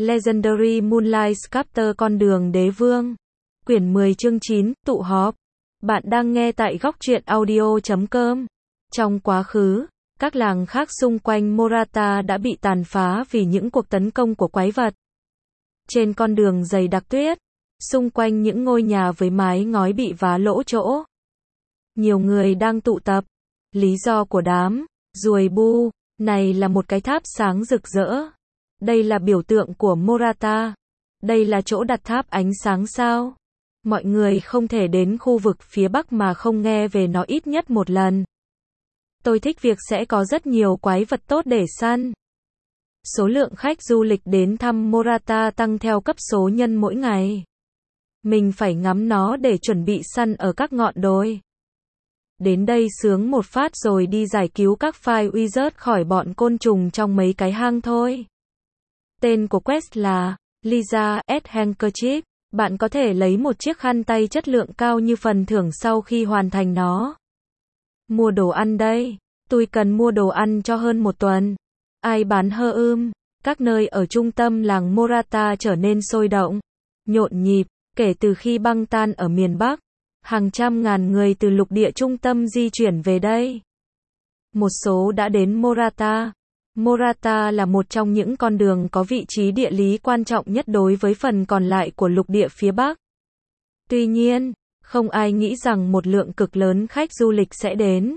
Legendary Moonlight Sculptor Con đường đế vương. Quyển 10 chương 9, tụ họp. Bạn đang nghe tại góc truyện audio.com. Trong quá khứ, các làng khác xung quanh Morata đã bị tàn phá vì những cuộc tấn công của quái vật. Trên con đường dày đặc tuyết, xung quanh những ngôi nhà với mái ngói bị vá lỗ chỗ, nhiều người đang tụ tập. Lý do của đám ruồi bu này là một cái tháp sáng rực rỡ. Đây là biểu tượng của Morata. Đây là chỗ đặt tháp ánh sáng sao? Mọi người không thể đến khu vực phía Bắc mà không nghe về nó ít nhất một lần. Tôi thích việc sẽ có rất nhiều quái vật tốt để săn. Số lượng khách du lịch đến thăm Morata tăng theo cấp số nhân mỗi ngày. Mình phải ngắm nó để chuẩn bị săn ở các ngọn đồi. Đến đây sướng một phát rồi đi giải cứu các file wizard khỏi bọn côn trùng trong mấy cái hang thôi. Tên của quest là Lisa S. Handkerchief. Bạn có thể lấy một chiếc khăn tay chất lượng cao như phần thưởng sau khi hoàn thành nó. Mua đồ ăn đây. Tôi cần mua đồ ăn cho hơn một tuần. Ai bán hơ Các nơi ở trung tâm làng Morata trở nên sôi động, nhộn nhịp, kể từ khi băng tan ở miền Bắc. Hàng trăm ngàn người từ lục địa trung tâm di chuyển về đây. Một số đã đến Morata. Morata là một trong những con đường có vị trí địa lý quan trọng nhất đối với phần còn lại của lục địa phía Bắc. Tuy nhiên, không ai nghĩ rằng một lượng cực lớn khách du lịch sẽ đến.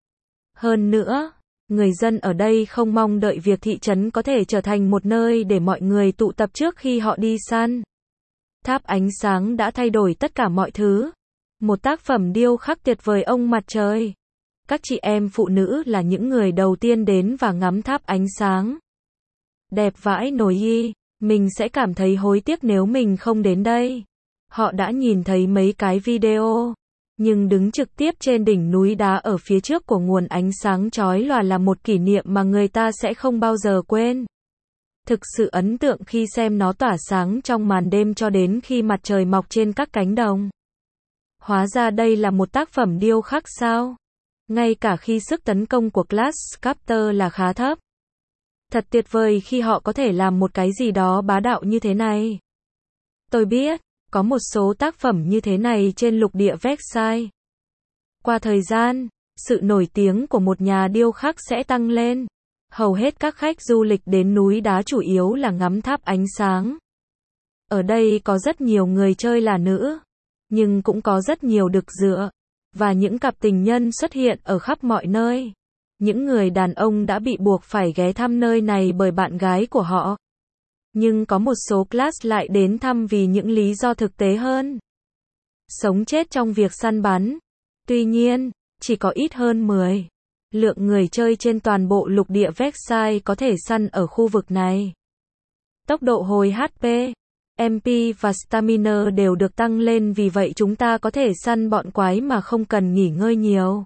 Hơn nữa, người dân ở đây không mong đợi việc thị trấn có thể trở thành một nơi để mọi người tụ tập trước khi họ đi săn. Tháp ánh sáng đã thay đổi tất cả mọi thứ. Một tác phẩm điêu khắc tuyệt vời ông mặt trời. Các chị em phụ nữ là những người đầu tiên đến và ngắm tháp ánh sáng. Đẹp vãi nồi y, mình sẽ cảm thấy hối tiếc nếu mình không đến đây. Họ đã nhìn thấy mấy cái video, nhưng đứng trực tiếp trên đỉnh núi đá ở phía trước của nguồn ánh sáng chói lòa là một kỷ niệm mà người ta sẽ không bao giờ quên. Thực sự ấn tượng khi xem nó tỏa sáng trong màn đêm cho đến khi mặt trời mọc trên các cánh đồng. Hóa ra đây là một tác phẩm điêu khắc sao? Ngay cả khi sức tấn công của Class Sculptor là khá thấp. Thật tuyệt vời khi họ có thể làm một cái gì đó bá đạo như thế này. Tôi biết, có một số tác phẩm như thế này trên lục địa Versailles. Qua thời gian, sự nổi tiếng của một nhà điêu khắc sẽ tăng lên. Hầu hết các khách du lịch đến núi đá chủ yếu là ngắm tháp ánh sáng. Ở đây có rất nhiều người chơi là nữ, nhưng cũng có rất nhiều đực dựa. Và những cặp tình nhân xuất hiện ở khắp mọi nơi. Những người đàn ông đã bị buộc phải ghé thăm nơi này bởi bạn gái của họ. Nhưng có một số class lại đến thăm vì những lý do thực tế hơn. Sống chết trong việc săn bắn. Tuy nhiên, chỉ có ít hơn 10 lượng người chơi trên toàn bộ lục địa Versailles có thể săn ở khu vực này. Tốc độ hồi HP, MP và Stamina đều được tăng lên, vì vậy chúng ta có thể săn bọn quái mà không cần nghỉ ngơi nhiều.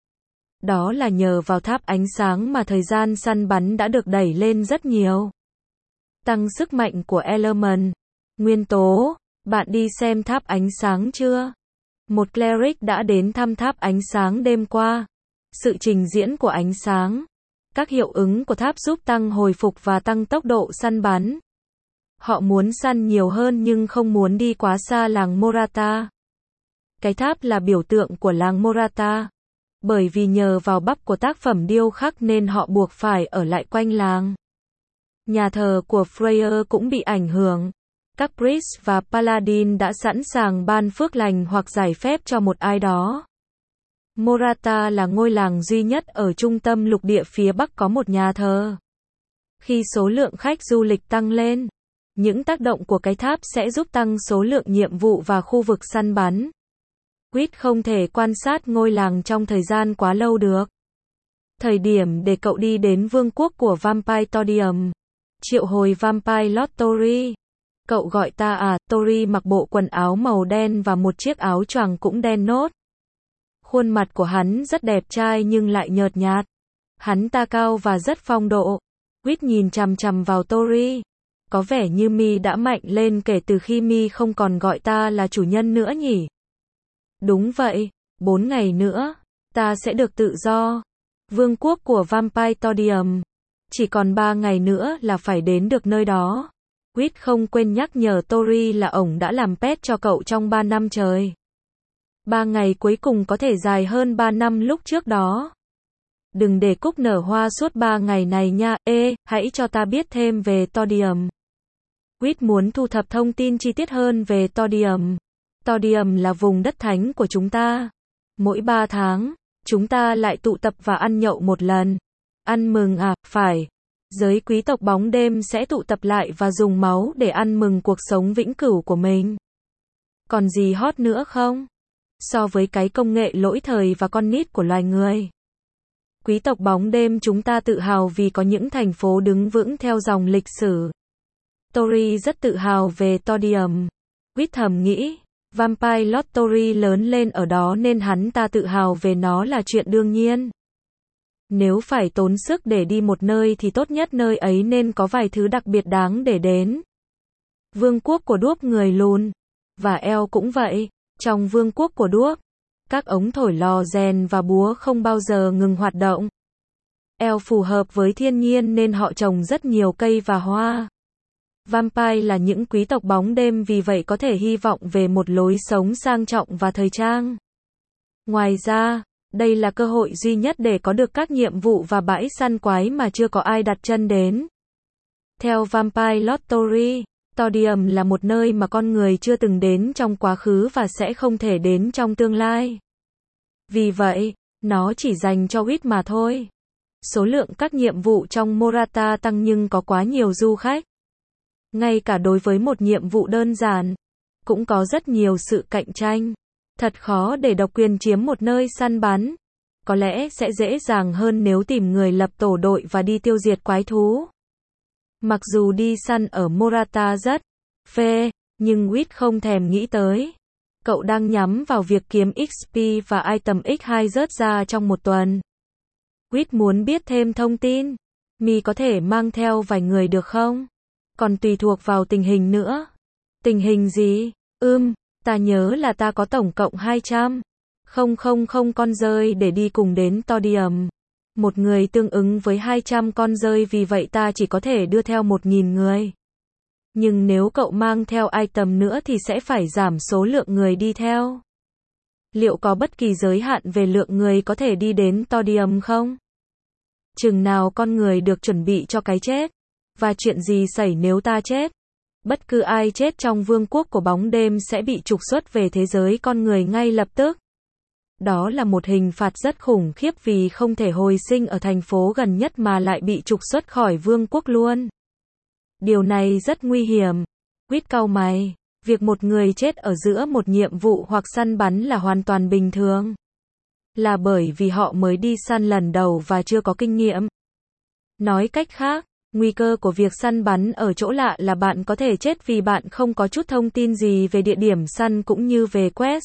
Đó là nhờ vào tháp ánh sáng mà thời gian săn bắn đã được đẩy lên rất nhiều. Tăng sức mạnh của element, nguyên tố. Bạn đi xem tháp ánh sáng chưa? Một cleric đã đến thăm tháp ánh sáng đêm qua. Sự trình diễn của ánh sáng, các hiệu ứng của tháp giúp tăng hồi phục và tăng tốc độ săn bắn. Họ muốn săn nhiều hơn nhưng không muốn đi quá xa làng Morata. Cái tháp là biểu tượng của làng Morata. Bởi vì nhờ vào bắp của tác phẩm điêu khắc nên họ buộc phải ở lại quanh làng. Nhà thờ của Freya cũng bị ảnh hưởng. Các priest và paladin đã sẵn sàng ban phước lành hoặc giải phép cho một ai đó. Morata là ngôi làng duy nhất ở trung tâm lục địa phía Bắc có một nhà thờ. Khi số lượng khách du lịch tăng lên, những tác động của cái tháp sẽ giúp tăng số lượng nhiệm vụ và khu vực săn bắn. Quýt không thể quan sát ngôi làng trong thời gian quá lâu được. Thời điểm để cậu đi đến vương quốc của Vampire Todium. Triệu hồi Vampire Lord Tori. Cậu gọi ta à? Tori mặc bộ quần áo màu đen và một chiếc áo choàng cũng đen nốt. Khuôn mặt của hắn rất đẹp trai nhưng lại nhợt nhạt. Hắn ta cao và rất phong độ. Quýt nhìn chằm chằm vào Tori. Có vẻ như mi đã mạnh lên kể từ khi mi không còn gọi ta là chủ nhân nữa nhỉ? Đúng vậy, 4 ngày nữa, ta sẽ được tự do. Vương quốc của Vampire Todium. Chỉ còn 3 ngày nữa là phải đến được nơi đó. Quýt không quên nhắc nhở Tori là ổng đã làm pet cho cậu trong 3 năm trời. 3 ngày cuối cùng có thể dài hơn 3 năm lúc trước đó. Đừng để cúc nở hoa suốt 3 ngày này nha, hãy cho ta biết thêm về Todium. Quýt muốn thu thập thông tin chi tiết hơn về Todium. Todium là vùng đất thánh của chúng ta. Mỗi 3 tháng, chúng ta lại tụ tập và ăn nhậu một lần. Ăn mừng à, phải. Giới quý tộc bóng đêm sẽ tụ tập lại và dùng máu để ăn mừng cuộc sống vĩnh cửu của mình. Còn gì hot nữa không? So với cái công nghệ lỗi thời và con nít của loài người. Quý tộc bóng đêm chúng ta tự hào vì có những thành phố đứng vững theo dòng lịch sử. Tori rất tự hào về Todium. Quýt thầm nghĩ, Vampire Lord Tori lớn lên ở đó nên hắn ta tự hào về nó là chuyện đương nhiên. Nếu phải tốn sức để đi một nơi thì tốt nhất nơi ấy nên có vài thứ đặc biệt đáng để đến. Vương quốc của đuốc người lùn. Và eo cũng vậy. Trong vương quốc của đuốc, các ống thổi lò rèn và búa không bao giờ ngừng hoạt động. Eo phù hợp với thiên nhiên nên họ trồng rất nhiều cây và hoa. Vampire là những quý tộc bóng đêm vì vậy có thể hy vọng về một lối sống sang trọng và thời trang. Ngoài ra, đây là cơ hội duy nhất để có được các nhiệm vụ và bãi săn quái mà chưa có ai đặt chân đến. Theo Vampire Lord Tori, Todium là một nơi mà con người chưa từng đến trong quá khứ và sẽ không thể đến trong tương lai. Vì vậy, nó chỉ dành cho Quýt mà thôi. Số lượng các nhiệm vụ trong Morata tăng nhưng có quá nhiều du khách. Ngay cả đối với một nhiệm vụ đơn giản, cũng có rất nhiều sự cạnh tranh. Thật khó để độc quyền chiếm một nơi săn bắn. Có lẽ sẽ dễ dàng hơn nếu tìm người lập tổ đội và đi tiêu diệt quái thú. Mặc dù đi săn ở Morata rất phê, nhưng Quýt không thèm nghĩ tới. Cậu đang nhắm vào việc kiếm XP và item X2 rớt ra trong một tuần. Quýt muốn biết thêm thông tin. Mi có thể mang theo vài người được không? Còn tùy thuộc vào tình hình nữa. Tình hình gì? Ta nhớ là ta có tổng cộng 200. Không con rơi để đi cùng đến Todium. Một người tương ứng với 200 con rơi vì vậy ta chỉ có thể đưa theo 1.000 người. Nhưng nếu cậu mang theo item nữa thì sẽ phải giảm số lượng người đi theo. Liệu có bất kỳ giới hạn về lượng người có thể đi đến Todium không? Chừng nào con người được chuẩn bị cho cái chết? Và chuyện gì xảy nếu ta chết? Bất cứ ai chết trong vương quốc của bóng đêm sẽ bị trục xuất về thế giới con người ngay lập tức. Đó là một hình phạt rất khủng khiếp vì không thể hồi sinh ở thành phố gần nhất mà lại bị trục xuất khỏi vương quốc luôn. Điều này rất nguy hiểm. Quýt cau mày. Việc một người chết ở giữa một nhiệm vụ hoặc săn bắn là hoàn toàn bình thường. Là bởi vì họ mới đi săn lần đầu và chưa có kinh nghiệm. Nói cách khác, nguy cơ của việc săn bắn ở chỗ lạ là bạn có thể chết vì bạn không có chút thông tin gì về địa điểm săn cũng như về quest.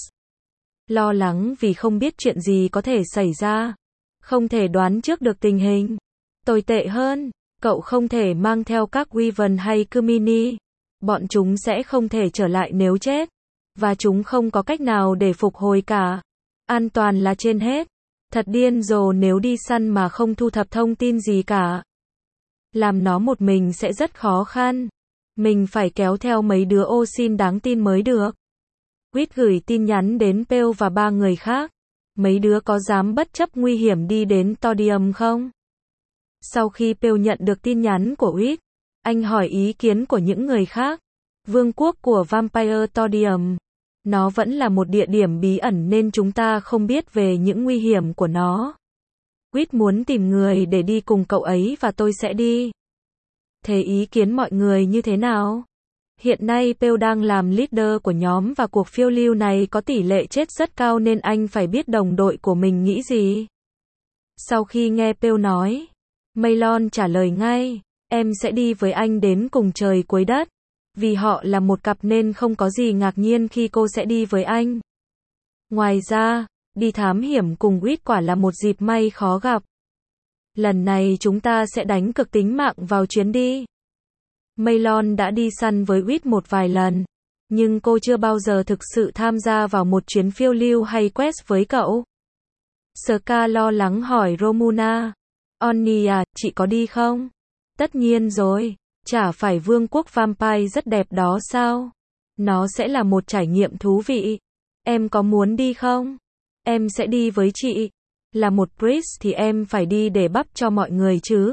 Lo lắng vì không biết chuyện gì có thể xảy ra. Không thể đoán trước được tình hình. Tồi tệ hơn, cậu không thể mang theo các Wyvern hay Kumini. Bọn chúng sẽ không thể trở lại nếu chết. Và chúng không có cách nào để phục hồi cả. An toàn là trên hết. Thật điên rồ nếu đi săn mà không thu thập thông tin gì cả. Làm nó một mình sẽ rất khó khăn. Mình phải kéo theo mấy đứa ô xin đáng tin mới được. Quýt gửi tin nhắn đến Pale và 3 người khác. Mấy đứa có dám bất chấp nguy hiểm đi đến Todium không? Sau khi Pale nhận được tin nhắn của Quýt, anh hỏi ý kiến của những người khác. Vương quốc của Vampire Todium. Nó vẫn là một địa điểm bí ẩn nên chúng ta không biết về những nguy hiểm của nó. Quýt muốn tìm người để đi cùng cậu ấy và tôi sẽ đi. Thế ý kiến mọi người như thế nào? Hiện nay Pale đang làm leader của nhóm và cuộc phiêu lưu này có tỷ lệ chết rất cao nên anh phải biết đồng đội của mình nghĩ gì. Sau khi nghe Pale nói, Maylon trả lời ngay, em sẽ đi với anh đến cùng trời cuối đất. Vì họ là một cặp nên không có gì ngạc nhiên khi cô sẽ đi với anh. Ngoài ra, đi thám hiểm cùng Quýt quả là một dịp may khó gặp. Lần này chúng ta sẽ đánh cược tính mạng vào chuyến đi. Maylon đã đi săn với Quýt một vài lần, nhưng cô chưa bao giờ thực sự tham gia vào một chuyến phiêu lưu hay quest với cậu. Ska lo lắng hỏi Romuna. Onni à, chị có đi không? Tất nhiên rồi. Chả phải vương quốc vampire rất đẹp đó sao? Nó sẽ là một trải nghiệm thú vị. Em có muốn đi không? Em sẽ đi với chị. Là một priest thì em phải đi để bắp cho mọi người chứ.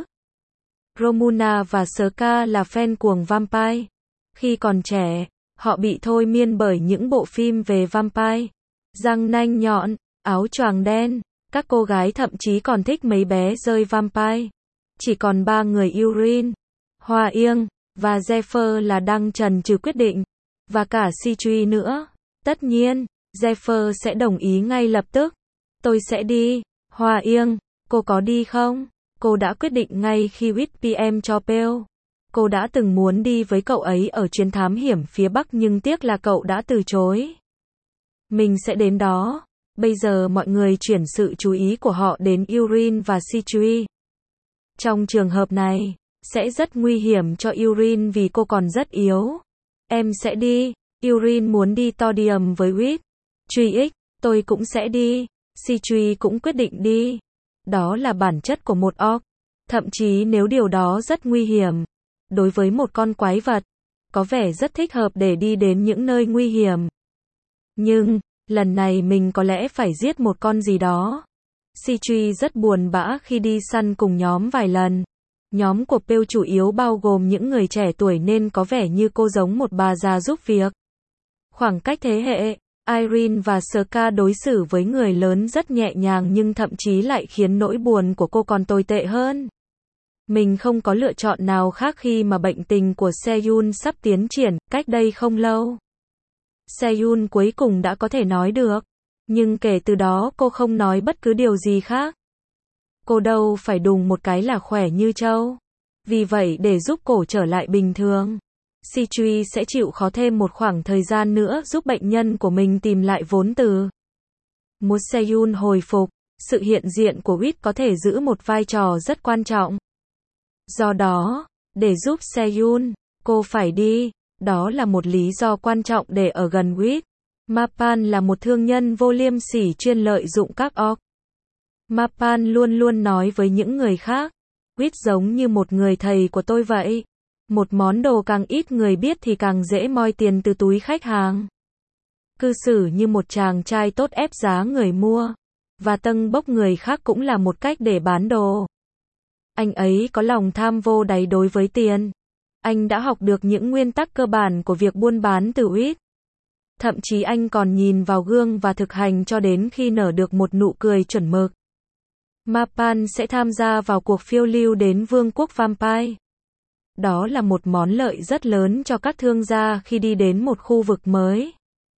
Romuna và Ska là fan cuồng vampire. Khi còn trẻ, họ bị thôi miên bởi những bộ phim về vampire. Răng nanh nhọn, áo choàng đen. Các cô gái thậm chí còn thích mấy bé rơi vampire. Chỉ còn 3 người Urine, Hoa Yên và Zephyr là đang chần chừ quyết định. Và cả Citri nữa. Tất nhiên, Zephyr sẽ đồng ý ngay lập tức. Tôi sẽ đi. Hoa Yên, cô có đi không? Cô đã quyết định ngay khi viết PM cho Pale. Cô đã từng muốn đi với cậu ấy ở chuyến thám hiểm phía Bắc nhưng tiếc là cậu đã từ chối. Mình sẽ đến đó. Bây giờ mọi người chuyển sự chú ý của họ đến Urine và Citri. Trong trường hợp này, sẽ rất nguy hiểm cho Urine vì cô còn rất yếu. Em sẽ đi. Urine muốn đi Todium với Wit. Truy X, tôi cũng sẽ đi. Citri cũng quyết định đi. Đó là bản chất của một orc. Thậm chí nếu điều đó rất nguy hiểm. Đối với một con quái vật, có vẻ rất thích hợp để đi đến những nơi nguy hiểm. Nhưng, lần này mình có lẽ phải giết một con gì đó. Citri rất buồn bã khi đi săn cùng nhóm vài lần. Nhóm của Pale chủ yếu bao gồm những người trẻ tuổi nên có vẻ như cô giống một bà già giúp việc. Khoảng cách thế hệ, Irene và Ska đối xử với người lớn rất nhẹ nhàng nhưng thậm chí lại khiến nỗi buồn của cô còn tồi tệ hơn. Mình không có lựa chọn nào khác khi mà bệnh tình của Seyun sắp tiến triển. Cách đây không lâu, Seyun cuối cùng đã có thể nói được. Nhưng kể từ đó cô không nói bất cứ điều gì khác. Cô đâu phải đùng một cái là khỏe như trâu. Vì vậy để giúp cổ trở lại bình thường, Citri sẽ chịu khó thêm một khoảng thời gian nữa giúp bệnh nhân của mình tìm lại vốn từ. Muốn Seyun hồi phục, sự hiện diện của Wit có thể giữ một vai trò rất quan trọng. Do đó, để giúp Seyun, cô phải đi. Đó là một lý do quan trọng để ở gần Wit. Mapan là một thương nhân vô liêm sỉ chuyên lợi dụng các orc. Mapan luôn luôn nói với những người khác, Wit giống như một người thầy của tôi vậy. Một món đồ càng ít người biết thì càng dễ moi tiền từ túi khách hàng. Cư xử như một chàng trai tốt ép giá người mua. Và tâng bốc người khác cũng là một cách để bán đồ. Anh ấy có lòng tham vô đáy đối với tiền. Anh đã học được những nguyên tắc cơ bản của việc buôn bán từ Wit. Thậm chí anh còn nhìn vào gương và thực hành cho đến khi nở được một nụ cười chuẩn mực. Mapan sẽ tham gia vào cuộc phiêu lưu đến Vương quốc Vampire. Đó là một món lợi rất lớn cho các thương gia khi đi đến một khu vực mới.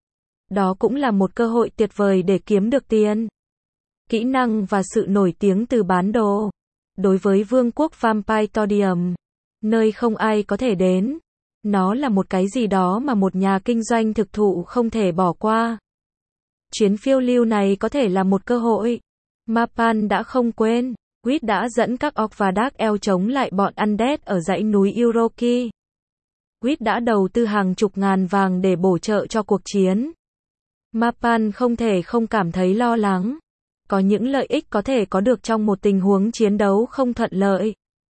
Đó cũng là một cơ hội tuyệt vời để kiếm được tiền, kỹ năng và sự nổi tiếng từ bán đồ. Đối với Vương quốc Vampire Todium, nơi không ai có thể đến, nó là một cái gì đó mà một nhà kinh doanh thực thụ không thể bỏ qua. Chuyến phiêu lưu này có thể là một cơ hội. Mapan đã không quên, Wit đã dẫn các orc và Dark Elf chống lại bọn Undead ở dãy núi Uroki. Wit đã đầu tư hàng chục ngàn vàng để bổ trợ cho cuộc chiến. Mapan không thể không cảm thấy lo lắng. Có những lợi ích có thể có được trong một tình huống chiến đấu không thuận lợi.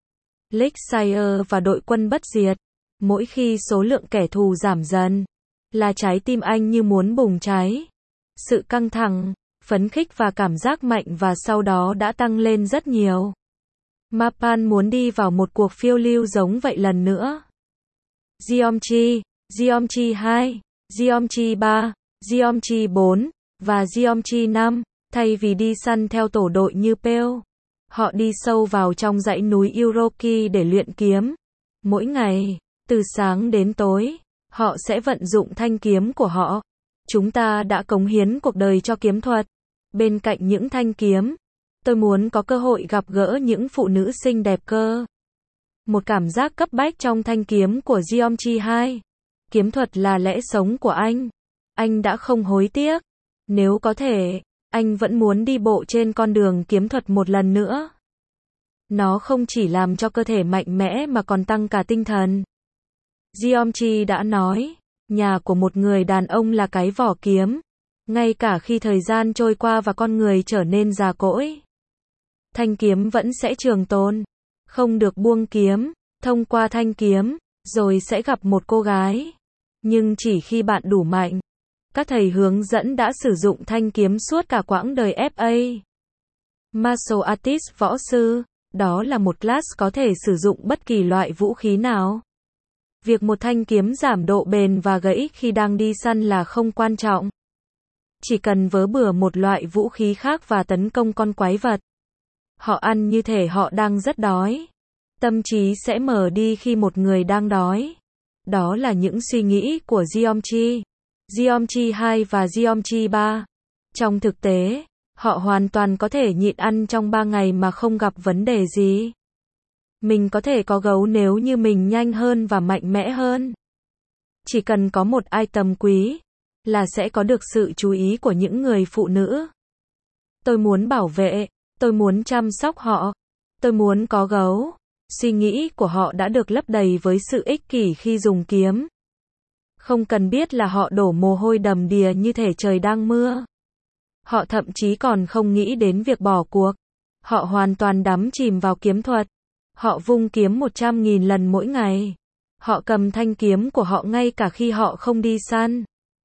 Lakeshire và đội quân bất diệt. Mỗi khi số lượng kẻ thù giảm dần, là trái tim anh như muốn bùng cháy. Sự căng thẳng, phấn khích và cảm giác mạnh và sau đó đã tăng lên rất nhiều. Mapan muốn đi vào một cuộc phiêu lưu giống vậy lần nữa. Geomchi, Geomchi 2, Geomchi 3, Geomchi 4 và Geomchi 5, thay vì đi săn theo tổ đội như Pale, họ đi sâu vào trong dãy núi Uroki để luyện kiếm. Mỗi ngày, từ sáng đến tối, họ sẽ vận dụng thanh kiếm của họ. Chúng ta đã cống hiến cuộc đời cho kiếm thuật. Bên cạnh những thanh kiếm, tôi muốn có cơ hội gặp gỡ những phụ nữ xinh đẹp cơ. Một cảm giác cấp bách trong thanh kiếm của Geomchi 2. Kiếm thuật là lẽ sống của anh. Anh đã không hối tiếc. Nếu có thể, anh vẫn muốn đi bộ trên con đường kiếm thuật một lần nữa. Nó không chỉ làm cho cơ thể mạnh mẽ mà còn tăng cả tinh thần. Geomchi đã nói, nhà của một người đàn ông là cái vỏ kiếm. Ngay cả khi thời gian trôi qua và con người trở nên già cỗi, thanh kiếm vẫn sẽ trường tồn. Không được buông kiếm. thông qua thanh kiếm, rồi sẽ gặp một cô gái. Nhưng chỉ khi bạn đủ mạnh. Các thầy hướng dẫn đã sử dụng thanh kiếm suốt cả quãng đời FA. Martial Artist võ sư, đó là một class có thể sử dụng bất kỳ loại vũ khí nào. Việc một thanh kiếm giảm độ bền và gãy khi đang đi săn là không quan trọng. Chỉ cần vớ bừa một loại vũ khí khác và tấn công con quái vật. Họ ăn như thể họ đang rất đói. Tâm trí sẽ mở đi khi một người đang đói. Đó là những suy nghĩ của Geometry. Geometry 2 và Geometry 3. Trong thực tế, họ hoàn toàn có thể nhịn ăn trong 3 ngày mà không gặp vấn đề gì. Mình có thể có gấu nếu như mình nhanh hơn và mạnh mẽ hơn. Chỉ cần có một item quý, là sẽ có được sự chú ý của những người phụ nữ. Tôi muốn bảo vệ, tôi muốn chăm sóc họ, tôi muốn có gấu. Suy nghĩ của họ đã được lấp đầy với sự ích kỷ khi dùng kiếm. Không cần biết là họ đổ mồ hôi đầm đìa như thể trời đang mưa. Họ thậm chí còn không nghĩ đến việc bỏ cuộc. Họ hoàn toàn đắm chìm vào kiếm thuật. Họ vung kiếm 100.000 lần mỗi ngày. Họ cầm thanh kiếm của họ ngay cả khi họ không đi săn.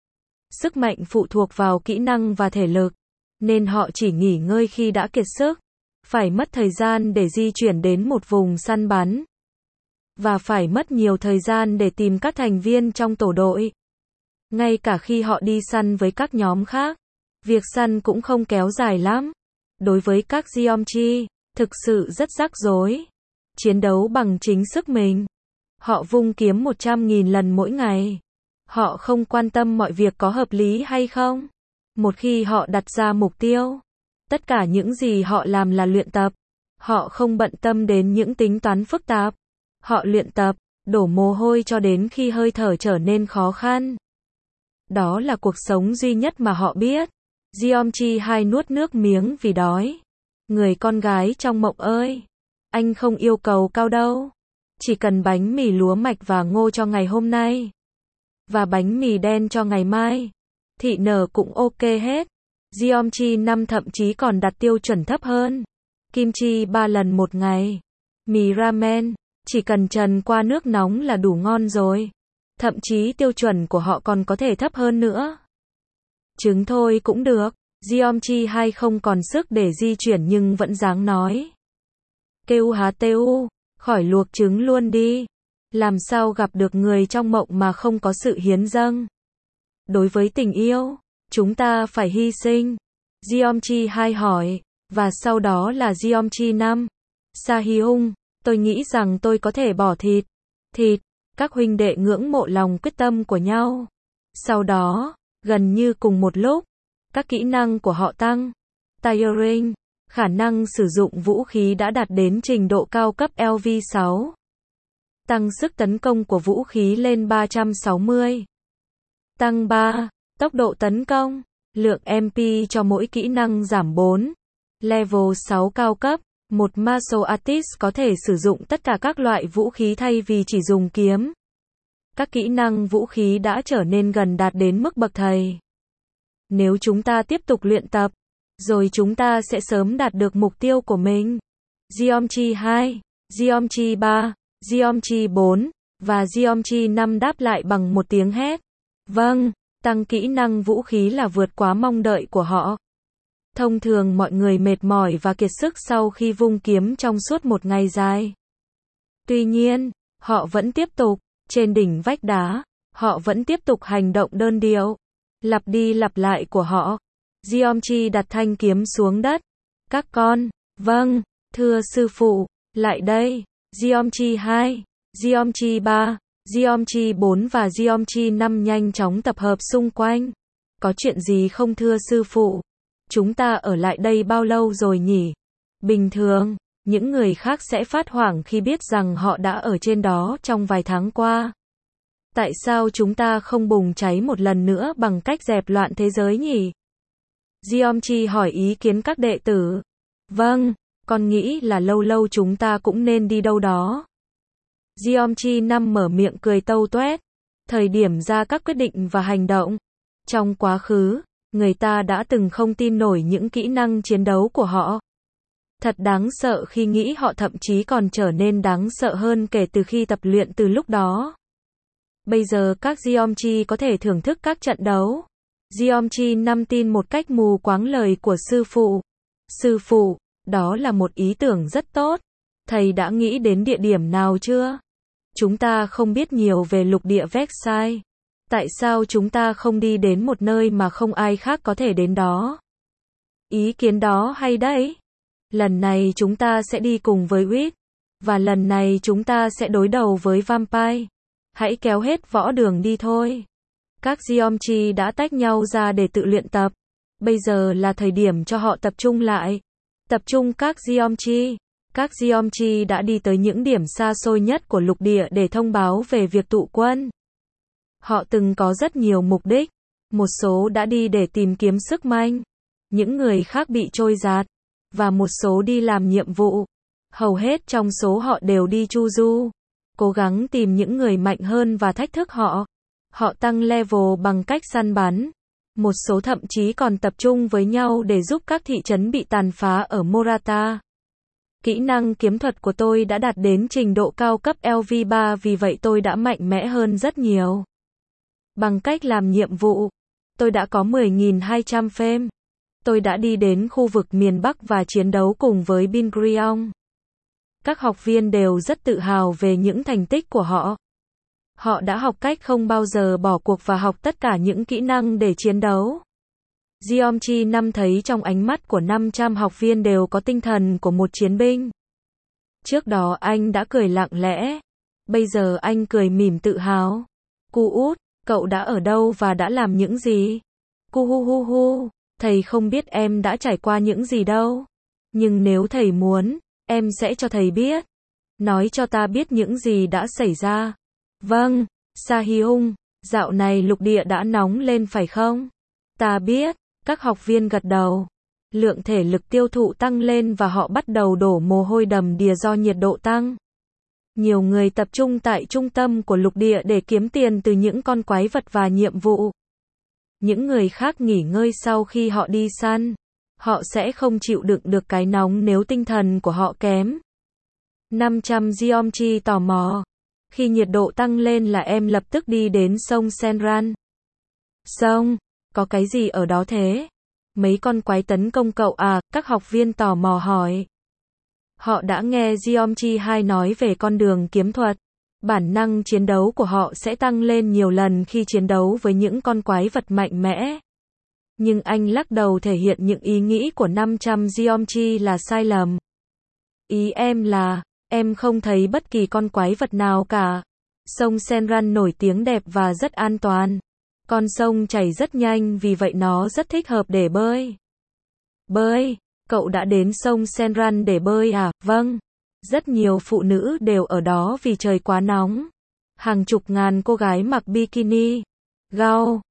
Sức mạnh phụ thuộc vào kỹ năng và thể lực, nên họ chỉ nghỉ ngơi khi đã kiệt sức. Phải mất thời gian để di chuyển đến một vùng săn bắn. Và phải mất nhiều thời gian để tìm các thành viên trong tổ đội. Ngay cả khi họ đi săn với các nhóm khác, việc săn cũng không kéo dài lắm. Đối với các Geometry, thực sự rất rắc rối. Chiến đấu bằng chính sức mình. Họ vung kiếm 100.000 lần mỗi ngày. Họ không quan tâm mọi việc có hợp lý hay không. Một khi họ đặt ra mục tiêu, tất cả những gì họ làm là luyện tập. Họ không bận tâm đến những tính toán phức tạp. Họ luyện tập, đổ mồ hôi cho đến khi hơi thở trở nên khó khăn. Đó là cuộc sống duy nhất mà họ biết. Geometry 2 nuốt nước miếng vì đói. Người con gái trong mộng ơi, anh không yêu cầu cao đâu. Chỉ cần bánh mì lúa mạch và ngô cho ngày hôm nay. Và bánh mì đen cho ngày mai. Thị nở cũng ok hết. Geometry 5 thậm chí còn đặt tiêu chuẩn thấp hơn. Kim chi 3 lần một ngày. Mì ramen, chỉ cần trần qua nước nóng là đủ ngon rồi. Thậm chí tiêu chuẩn của họ còn có thể thấp hơn nữa. Trứng thôi cũng được. Geometry 2 không còn sức để di chuyển nhưng vẫn dáng nói. Kêu HTU, khỏi luộc trứng luôn đi. Làm sao gặp được người trong mộng mà không có sự hiến dâng. Đối với tình yêu, chúng ta phải hy sinh. Geometry 2 hỏi, và sau đó là Geometry 5. Sahyung, tôi nghĩ rằng tôi có thể bỏ thịt. Các huynh đệ ngưỡng mộ lòng quyết tâm của nhau. Sau đó, gần như cùng một lúc, các kỹ năng của họ tăng. Tiring, khả năng sử dụng vũ khí đã đạt đến trình độ cao cấp LV6. Tăng sức tấn công của vũ khí lên 360. Tăng 3, tốc độ tấn công, lượng MP cho mỗi kỹ năng giảm 4. Level 6 cao cấp, một Martial Artist có thể sử dụng tất cả các loại vũ khí thay vì chỉ dùng kiếm. Các kỹ năng vũ khí đã trở nên gần đạt đến mức bậc thầy. Nếu chúng ta tiếp tục luyện tập, rồi chúng ta sẽ sớm đạt được mục tiêu của mình. Geometry 2, Geometry 3, Geometry 4, và Geometry 5 đáp lại bằng một tiếng hét. Vâng, tăng kỹ năng vũ khí là vượt quá mong đợi của họ. Thông thường mọi người mệt mỏi và kiệt sức sau khi vung kiếm trong suốt một ngày dài. Tuy nhiên, họ vẫn tiếp tục, trên đỉnh vách đá, họ vẫn tiếp tục hành động đơn điệu, lặp đi lặp lại của họ. Geometry đặt thanh kiếm xuống đất. Các con, vâng, thưa sư phụ, lại đây. Geometry 2, Geometry 3, Geometry 4 và Geometry 5 nhanh chóng tập hợp xung quanh. Có chuyện gì không thưa sư phụ? Chúng ta ở lại đây bao lâu rồi nhỉ? Bình thường, những người khác sẽ phát hoảng khi biết rằng họ đã ở trên đó trong vài tháng qua. Tại sao chúng ta không bùng cháy một lần nữa bằng cách dẹp loạn thế giới nhỉ? Geometry hỏi ý kiến các đệ tử. Vâng, con nghĩ là lâu lâu chúng ta cũng nên đi đâu đó. Geometry 5 mở miệng cười tâu tuét. Thời điểm ra các quyết định và hành động. Trong quá khứ, người ta đã từng không tin nổi những kỹ năng chiến đấu của họ. Thật đáng sợ khi nghĩ họ thậm chí còn trở nên đáng sợ hơn kể từ khi tập luyện từ lúc đó. Bây giờ các Jeomchi có thể thưởng thức các trận đấu. Jeomchi 5 tin một cách mù quáng lời của sư phụ. Sư phụ, đó là một ý tưởng rất tốt. Thầy đã nghĩ đến địa điểm nào chưa? Chúng ta không biết nhiều về lục địa Versailles. Tại sao chúng ta không đi đến một nơi mà không ai khác có thể đến đó? Ý kiến đó hay đấy. Lần này chúng ta sẽ đi cùng với Wit. Và lần này chúng ta sẽ đối đầu với Vampire. Hãy kéo hết võ đường đi thôi. Các Jeomchi đã tách nhau ra để tự luyện tập. Bây giờ là thời điểm cho họ tập trung lại. Tập trung các Jeomchi. Các Jeomchi đã đi tới những điểm xa xôi nhất của lục địa để thông báo về việc tụ quân. Họ từng có rất nhiều mục đích. Một số đã đi để tìm kiếm sức mạnh. Những người khác bị trôi dạt. Và một số đi làm nhiệm vụ. Hầu hết trong số họ đều đi chu du. Cố gắng tìm những người mạnh hơn và thách thức họ. Họ tăng level bằng cách săn bắn. Một số thậm chí còn tập trung với nhau để giúp các thị trấn bị tàn phá ở Morata. Kỹ năng kiếm thuật của tôi đã đạt đến trình độ cao cấp LV3 vì vậy tôi đã mạnh mẽ hơn rất nhiều. Bằng cách làm nhiệm vụ, tôi đã có 10.200 fame. Tôi đã đi đến khu vực miền Bắc và chiến đấu cùng với Bin Gurion. Các học viên đều rất tự hào về những thành tích của họ. Họ đã học cách không bao giờ bỏ cuộc và học tất cả những kỹ năng để chiến đấu. Jeomchi 5 thấy trong ánh mắt của 500 học viên đều có tinh thần của một chiến binh. Trước đó anh đã cười lặng lẽ. Bây giờ anh cười mỉm tự hào. Cu út, cậu đã ở đâu và đã làm những gì? Cu hu hu hu, thầy không biết em đã trải qua những gì đâu. Nhưng nếu thầy muốn, em sẽ cho thầy biết. Nói cho ta biết những gì đã xảy ra. Vâng, Sa Hyung, dạo này lục địa đã nóng lên phải không? Ta biết, các học viên gật đầu. Lượng thể lực tiêu thụ tăng lên và họ bắt đầu đổ mồ hôi đầm đìa do nhiệt độ tăng. Nhiều người tập trung tại trung tâm của lục địa để kiếm tiền từ những con quái vật và nhiệm vụ. Những người khác nghỉ ngơi sau khi họ đi săn. Họ sẽ không chịu đựng được cái nóng nếu tinh thần của họ kém. 500 Jeomchi tò mò. Khi nhiệt độ tăng lên là em lập tức đi đến sông Senran. Sông, có cái gì ở đó thế? Mấy con quái tấn công cậu à? Các học viên tò mò hỏi. Họ đã nghe Jeomchi 2 nói về con đường kiếm thuật. Bản năng chiến đấu của họ sẽ tăng lên nhiều lần khi chiến đấu với những con quái vật mạnh mẽ. Nhưng anh lắc đầu thể hiện những ý nghĩ của 500 Jeomchi là sai lầm. Ý em là, em không thấy bất kỳ con quái vật nào cả. Sông Senran nổi tiếng đẹp và rất an toàn. Con sông chảy rất nhanh vì vậy nó rất thích hợp để bơi. Bơi? Cậu đã đến sông Senran để bơi à? Vâng. Rất nhiều phụ nữ đều ở đó vì trời quá nóng. Hàng chục ngàn cô gái mặc bikini. Gao,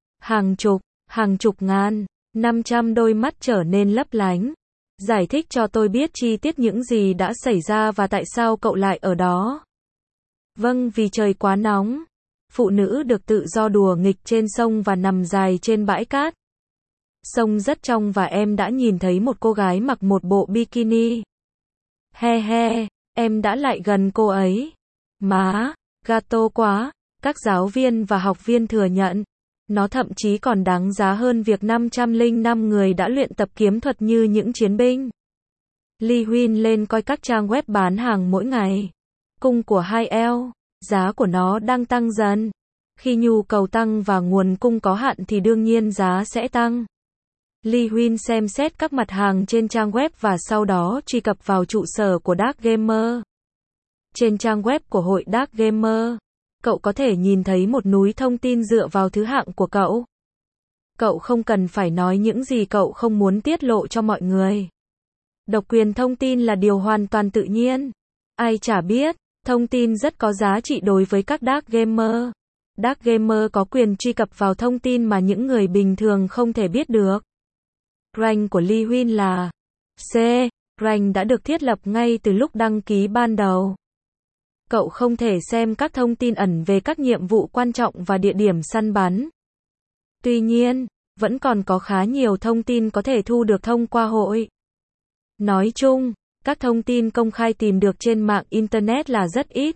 hàng chục ngàn. 500 đôi mắt trở nên lấp lánh. Giải thích cho tôi biết chi tiết những gì đã xảy ra và tại sao cậu lại ở đó. Vâng, vì trời quá nóng. Phụ nữ được tự do đùa nghịch trên sông và nằm dài trên bãi cát. Sông rất trong và em đã nhìn thấy một cô gái mặc một bộ bikini. He he, em đã lại gần cô ấy. Má, gato quá. Các giáo viên và học viên thừa nhận. Nó thậm chí còn đáng giá hơn việc 505 người đã luyện tập kiếm thuật như những chiến binh. Lee Huynh lên coi các trang web bán hàng mỗi ngày. Cung của 2L, giá của nó đang tăng dần. Khi nhu cầu tăng và nguồn cung có hạn thì đương nhiên giá sẽ tăng. Lee Huynh xem xét các mặt hàng trên trang web và sau đó truy cập vào trụ sở của Dark Gamer. Trên trang web của hội Dark Gamer, cậu có thể nhìn thấy một núi thông tin dựa vào thứ hạng của cậu. Cậu không cần phải nói những gì cậu không muốn tiết lộ cho mọi người. Độc quyền thông tin là điều hoàn toàn tự nhiên. Ai chả biết, thông tin rất có giá trị đối với các Dark Gamer. Dark Gamer có quyền truy cập vào thông tin mà những người bình thường không thể biết được. Rank của Lee Huynh là C. Rank đã được thiết lập ngay từ lúc đăng ký ban đầu. Cậu không thể xem các thông tin ẩn về các nhiệm vụ quan trọng và địa điểm săn bắn. Tuy nhiên, vẫn còn có khá nhiều thông tin có thể thu được thông qua hội. Nói chung, Các thông tin công khai tìm được trên mạng Internet là rất ít.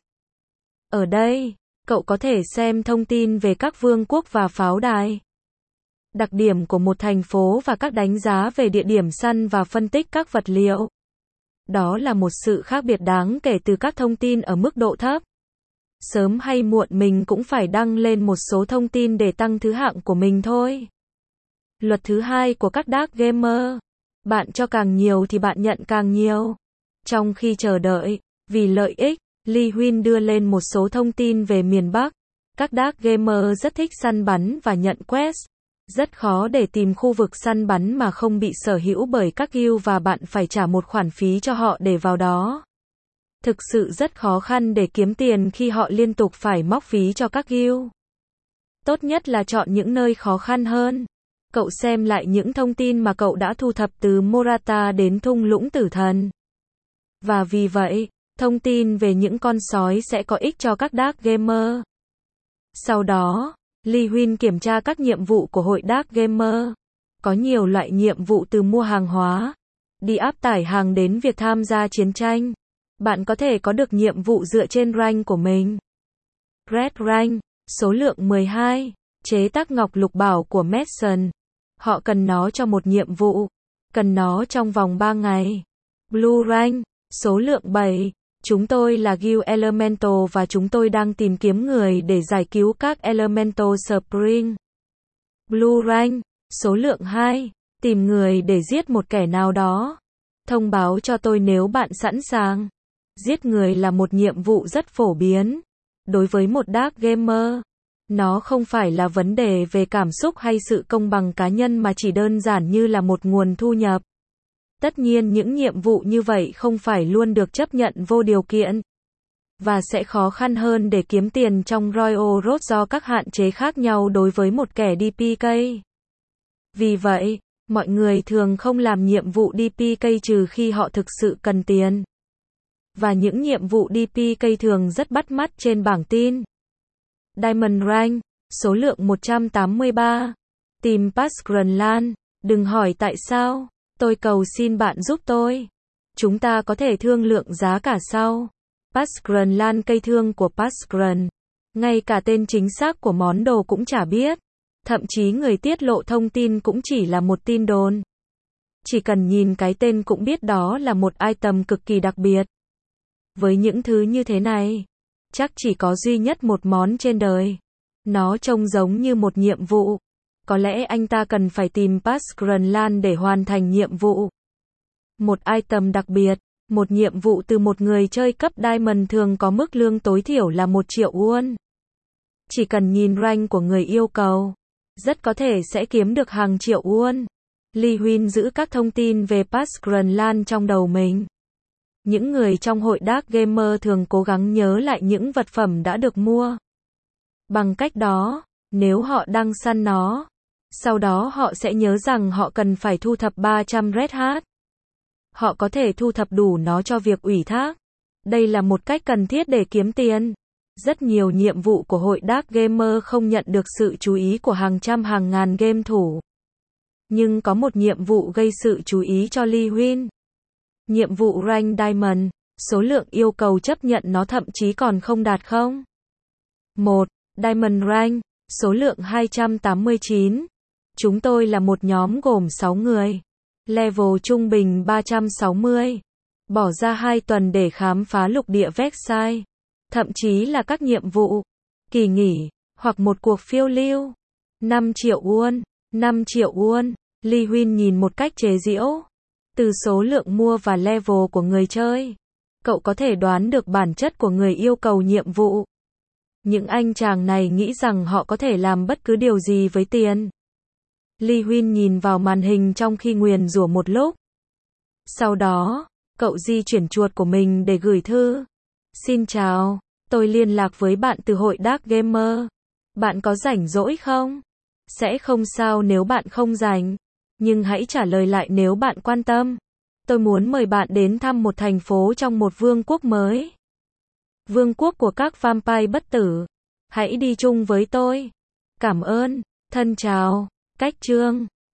Ở đây, cậu có thể xem thông tin về các vương quốc và pháo đài, đặc điểm của một thành phố và các đánh giá về địa điểm săn và phân tích các vật liệu. Đó là một sự khác biệt đáng kể từ các thông tin ở mức độ thấp. Sớm hay muộn mình cũng phải đăng lên một số thông tin để tăng thứ hạng của mình thôi. Luật thứ hai của các dark gamer. Bạn cho càng nhiều thì bạn nhận càng nhiều. Trong khi chờ đợi, vì lợi ích, Lee Huynh đưa lên một số thông tin về miền Bắc. Các dark gamer rất thích săn bắn và nhận quest. Rất khó để tìm khu vực săn bắn mà không bị sở hữu bởi các guild và bạn phải trả một khoản phí cho họ để vào đó. Thực sự rất khó khăn để kiếm tiền khi họ liên tục phải móc phí cho các guild. Tốt nhất là chọn những nơi khó khăn hơn. Cậu xem lại những thông tin mà cậu đã thu thập từ Morata đến thung lũng tử thần. Và vì vậy, thông tin về những con sói sẽ có ích cho các dark gamer. Sau đó, Lee Huynh kiểm tra các nhiệm vụ của hội dark gamer. Có nhiều loại nhiệm vụ từ mua hàng hóa, đi áp tải hàng đến việc tham gia chiến tranh. Bạn có thể có được nhiệm vụ dựa trên rank của mình. Red Rank, số lượng 12, chế tác ngọc lục bảo của Mason. Họ cần nó cho một nhiệm vụ, cần nó trong vòng 3 ngày. Blue Rank, số lượng 7, chúng tôi là Guild Elemental và chúng tôi đang tìm kiếm người để giải cứu các Elemental Spring. Blue Rank, số lượng 2, tìm người để giết một kẻ nào đó. Thông báo cho tôi nếu bạn sẵn sàng. Giết người là một nhiệm vụ rất phổ biến. Đối với một dark gamer, nó không phải là vấn đề về cảm xúc hay sự công bằng cá nhân mà chỉ đơn giản như là một nguồn thu nhập. Tất nhiên những nhiệm vụ như vậy không phải luôn được chấp nhận vô điều kiện. Và sẽ khó khăn hơn để kiếm tiền trong Royal Road do các hạn chế khác nhau đối với một kẻ DPK. Vì vậy, mọi người thường không làm nhiệm vụ DPK trừ khi họ thực sự cần tiền. Và những nhiệm vụ DPK thường rất bắt mắt trên bảng tin. Diamond Rank, số lượng 183. Tìm Pass Greenland, đừng hỏi tại sao, tôi cầu xin bạn giúp tôi. Chúng ta có thể thương lượng giá cả sau. Pass Greenland, cây thương của Pass Green. Ngay cả tên chính xác của món đồ cũng chả biết. Thậm chí người tiết lộ thông tin cũng chỉ là một tin đồn. Chỉ cần nhìn cái tên cũng biết đó là một item cực kỳ đặc biệt. Với những thứ như thế này, chắc chỉ có duy nhất một món trên đời. Nó trông giống như một nhiệm vụ. Có lẽ anh ta cần phải tìm Pass Greenland để hoàn thành nhiệm vụ. Một item đặc biệt, một nhiệm vụ từ một người chơi cấp Diamond thường có mức lương tối thiểu là 1 triệu won. Chỉ cần nhìn rank của người yêu cầu, rất có thể sẽ kiếm được hàng triệu won. Lee Huynh giữ các thông tin về Pass Greenland trong đầu mình. Những người trong hội dark gamer thường cố gắng nhớ lại những vật phẩm đã được mua. Bằng cách đó, nếu họ đang săn nó, sau đó họ sẽ nhớ rằng họ cần phải thu thập 300 Red Hat. Họ có thể thu thập đủ nó cho việc ủy thác. Đây là một cách cần thiết để kiếm tiền. Rất nhiều nhiệm vụ của hội dark gamer không nhận được sự chú ý của hàng trăm hàng ngàn game thủ. Nhưng có một nhiệm vụ gây sự chú ý cho Lee Huynh. Nhiệm vụ Rank Diamond, số lượng yêu cầu chấp nhận nó thậm chí còn không đạt không. 1. Diamond Rank, số lượng 289. Chúng tôi là một nhóm gồm 6 người. Level trung bình 360. Bỏ ra 2 tuần để khám phá lục địa Vexai. Thậm chí là các nhiệm vụ, kỳ nghỉ, hoặc một cuộc phiêu lưu. 5 triệu won, 5 triệu won. Lee Huynh nhìn một cách chế giễu. Từ số lượng mua và level của người chơi, cậu có thể đoán được bản chất của người yêu cầu nhiệm vụ. Những anh chàng này nghĩ rằng họ có thể làm bất cứ điều gì với tiền. Lee Huynh nhìn vào màn hình trong khi nguyền rủa một lúc. Sau đó, cậu di chuyển chuột của mình để gửi thư. Xin chào, tôi liên lạc với bạn từ hội dark gamer. Bạn có rảnh rỗi không? Sẽ không sao nếu bạn không rảnh. Nhưng hãy trả lời lại nếu bạn quan tâm. Tôi muốn mời bạn đến thăm một thành phố trong một vương quốc mới. Vương quốc của các vampire bất tử. Hãy đi chung với tôi. Cảm ơn. Thân chào. Cách chương